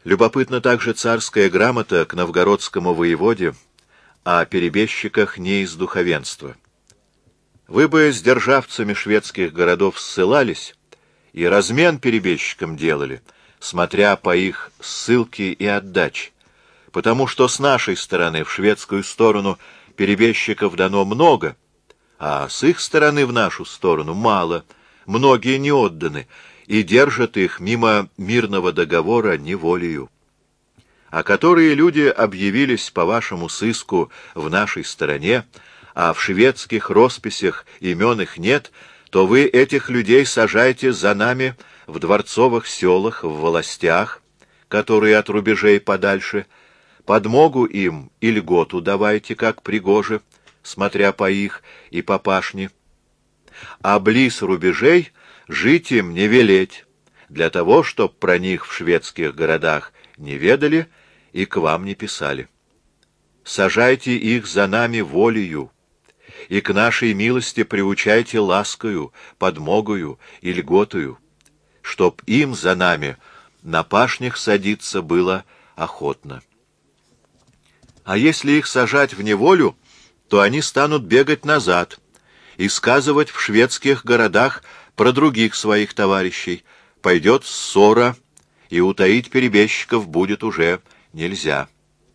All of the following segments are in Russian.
Любопытна также царская грамота к новгородскому воеводе о перебежчиках не из духовенства. Вы бы с державцами шведских городов ссылались и размен перебежчикам делали, смотря по их ссылке и отдаче, потому что с нашей стороны в шведскую сторону перебежчиков дано много, а с их стороны в нашу сторону мало, многие не отданы, и держат их мимо мирного договора неволею. А которые люди объявились по вашему сыску в нашей стороне, а в шведских росписях имен их нет, то вы этих людей сажаете за нами в дворцовых селах, в волостях, которые от рубежей подальше, подмогу им и льготу давайте, как пригоже, смотря по их и по пашне, а близ рубежей жить им не велеть, для того, чтоб про них в шведских городах не ведали и к вам не писали. Сажайте их за нами волею, и к нашей милости приучайте ласкою, подмогою и льготою, чтоб им за нами на пашнях садиться было охотно. А если их сажать в неволю, то они станут бегать назад и сказывать в шведских городах про других своих товарищей. Пойдет ссора, и утаить перебежчиков будет уже нельзя.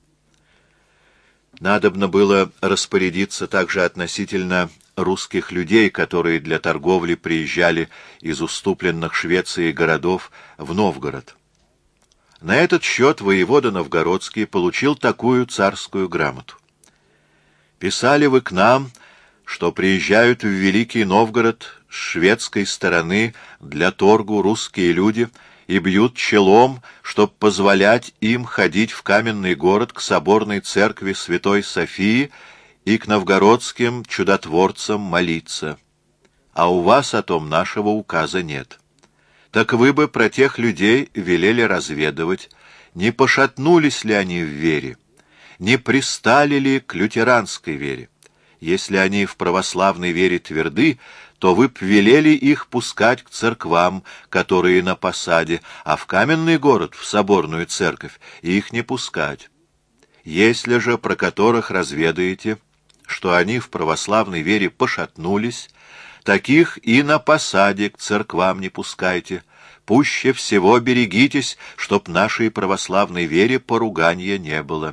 Надобно было распорядиться также относительно русских людей, которые для торговли приезжали из уступленных Швецией городов в Новгород. На этот счет воевода Новгородский получил такую царскую грамоту. «Писали вы к нам, что приезжают в Великий Новгород с шведской стороны для торгу русские люди и бьют челом, чтоб позволять им ходить в каменный город к соборной церкви Святой Софии и к новгородским чудотворцам молиться. А у вас о том нашего указа нет. Так вы бы про тех людей велели разведывать, не пошатнулись ли они в вере, не пристали ли к лютеранской вере. Если они в православной вере тверды, то вы б велели их пускать к церквам, которые на посаде, а в каменный город, в соборную церковь, их не пускать. Если же про которых разведаете, что они в православной вере пошатнулись, таких и на посаде к церквам не пускайте. Пуще всего берегитесь, чтоб нашей православной вере поруганья не было».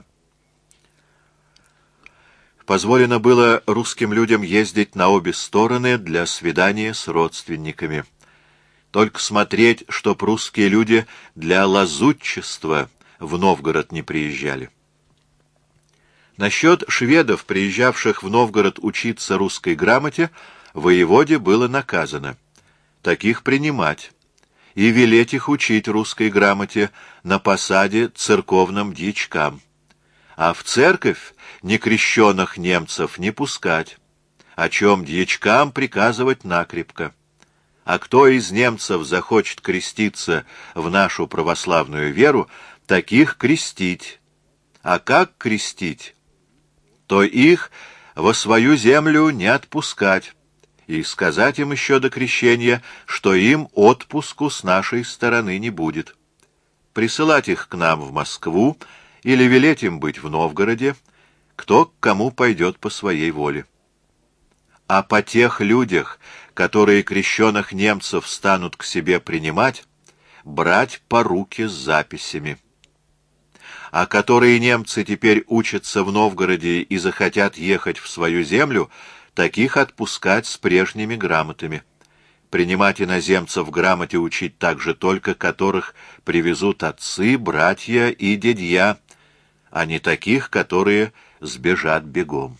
Позволено было русским людям ездить на обе стороны для свидания с родственниками. Только смотреть, чтоб русские люди для лазутчества в Новгород не приезжали. Насчет шведов, приезжавших в Новгород учиться русской грамоте, воеводе было наказано таких принимать и велеть их учить русской грамоте на посаде церковным дьячкам, а в церковь некрещенных немцев не пускать, о чем дьячкам приказывать накрепко. А кто из немцев захочет креститься в нашу православную веру, таких крестить. А как крестить? То их во свою землю не отпускать, и сказать им еще до крещения, что им отпуску с нашей стороны не будет. Присылать их к нам в Москву или велеть им быть в Новгороде, кто к кому пойдет по своей воле. А по тех людях, которые крещеных немцев станут к себе принимать, брать поруки с записями. А которые немцы теперь учатся в Новгороде и захотят ехать в свою землю, таких отпускать с прежними грамотами. Принимать иноземцев в грамоте учить также только, которых привезут отцы, братья и дядья, а не таких, которые сбежат бегом.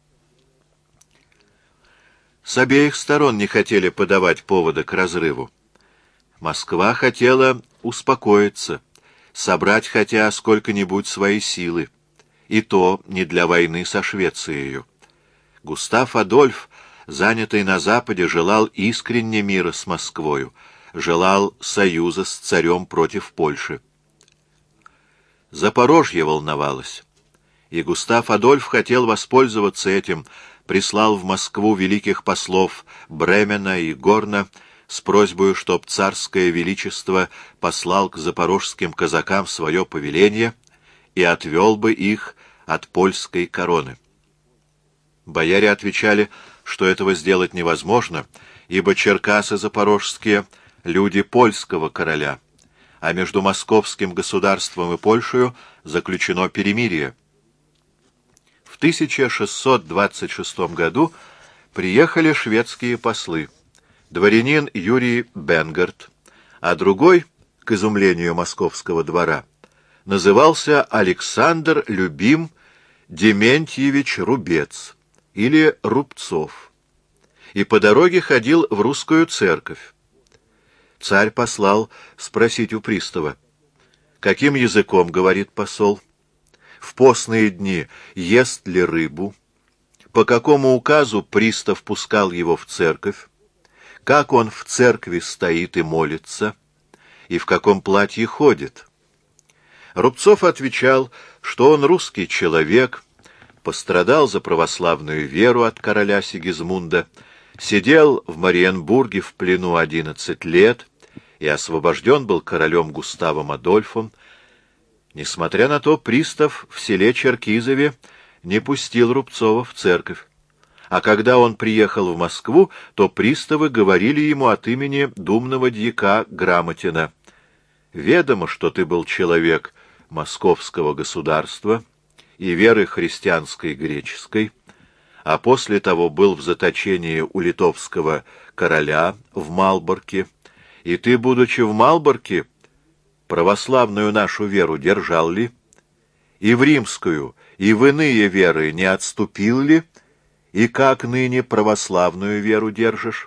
С обеих сторон не хотели подавать повода к разрыву. Москва хотела успокоиться, собрать хотя сколько-нибудь свои силы, и то не для войны со Швецией. Густав Адольф, занятый на Западе, желал искренне мира с Москвою, желал союза с царем против Польши. Запорожье волновалось, и Густав Адольф хотел воспользоваться этим, прислал в Москву великих послов Бремена и Горна с просьбой, чтоб царское величество послал к запорожским казакам свое повеление и отвел бы их от польской короны. Бояре отвечали, что этого сделать невозможно, ибо черкасы запорожские — люди польского короля, а между московским государством и Польшею заключено перемирие. В 1626 году приехали шведские послы, дворянин Юрий Бенгард, а другой, к изумлению московского двора, назывался Александр Любим Дементьевич Рубец или Рубцов, и по дороге ходил в русскую церковь. Царь послал спросить у пристава: каким языком говорит посол, в постные дни ест ли рыбу, по какому указу пристав пускал его в церковь, как он в церкви стоит и молится, и в каком платье ходит. Рубцов отвечал, что он русский человек, пострадал за православную веру от короля Сигизмунда, сидел в Мариенбурге в плену 11 лет и освобожден был королем Густавом Адольфом. Несмотря на то, пристав в селе Черкизове не пустил Рубцова в церковь, а когда он приехал в Москву, то приставы говорили ему от имени думного дьяка Грамотина: «Ведомо, что ты был человек московского государства и веры христианской греческой, а после того был в заточении у литовского короля в Малборке, и ты, будучи в Малборке, православную нашу веру держал ли, и в римскую, и в иные веры не отступил ли, и как ныне православную веру держишь?»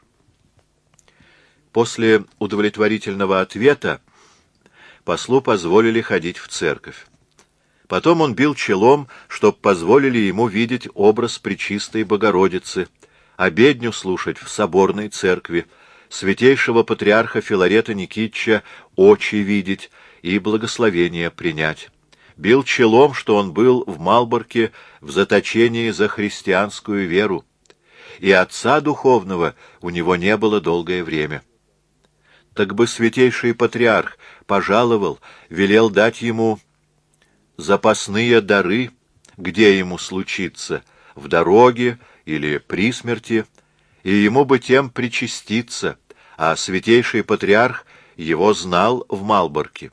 После удовлетворительного ответа послу позволили ходить в церковь. Потом он бил челом, чтоб позволили ему видеть образ Пречистой Богородицы, обедню слушать в соборной церкви, святейшего патриарха Филарета Никитича очи видеть и благословение принять. Бил челом, что он был в Малборке в заточении за христианскую веру, и отца духовного у него не было долгое время. Так бы святейший патриарх пожаловал, велел дать ему запасные дары, где ему случится, в дороге или при смерти, и ему бы тем причаститься, а святейший патриарх его знал в Малборке.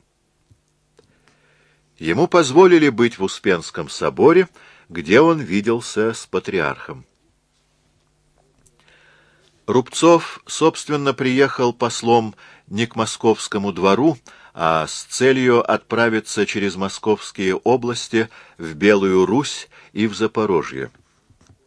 Ему позволили быть в Успенском соборе, где он виделся с патриархом. Рубцов, собственно, приехал послом не к московскому двору, а с целью отправиться через московские области в Белую Русь и в Запорожье.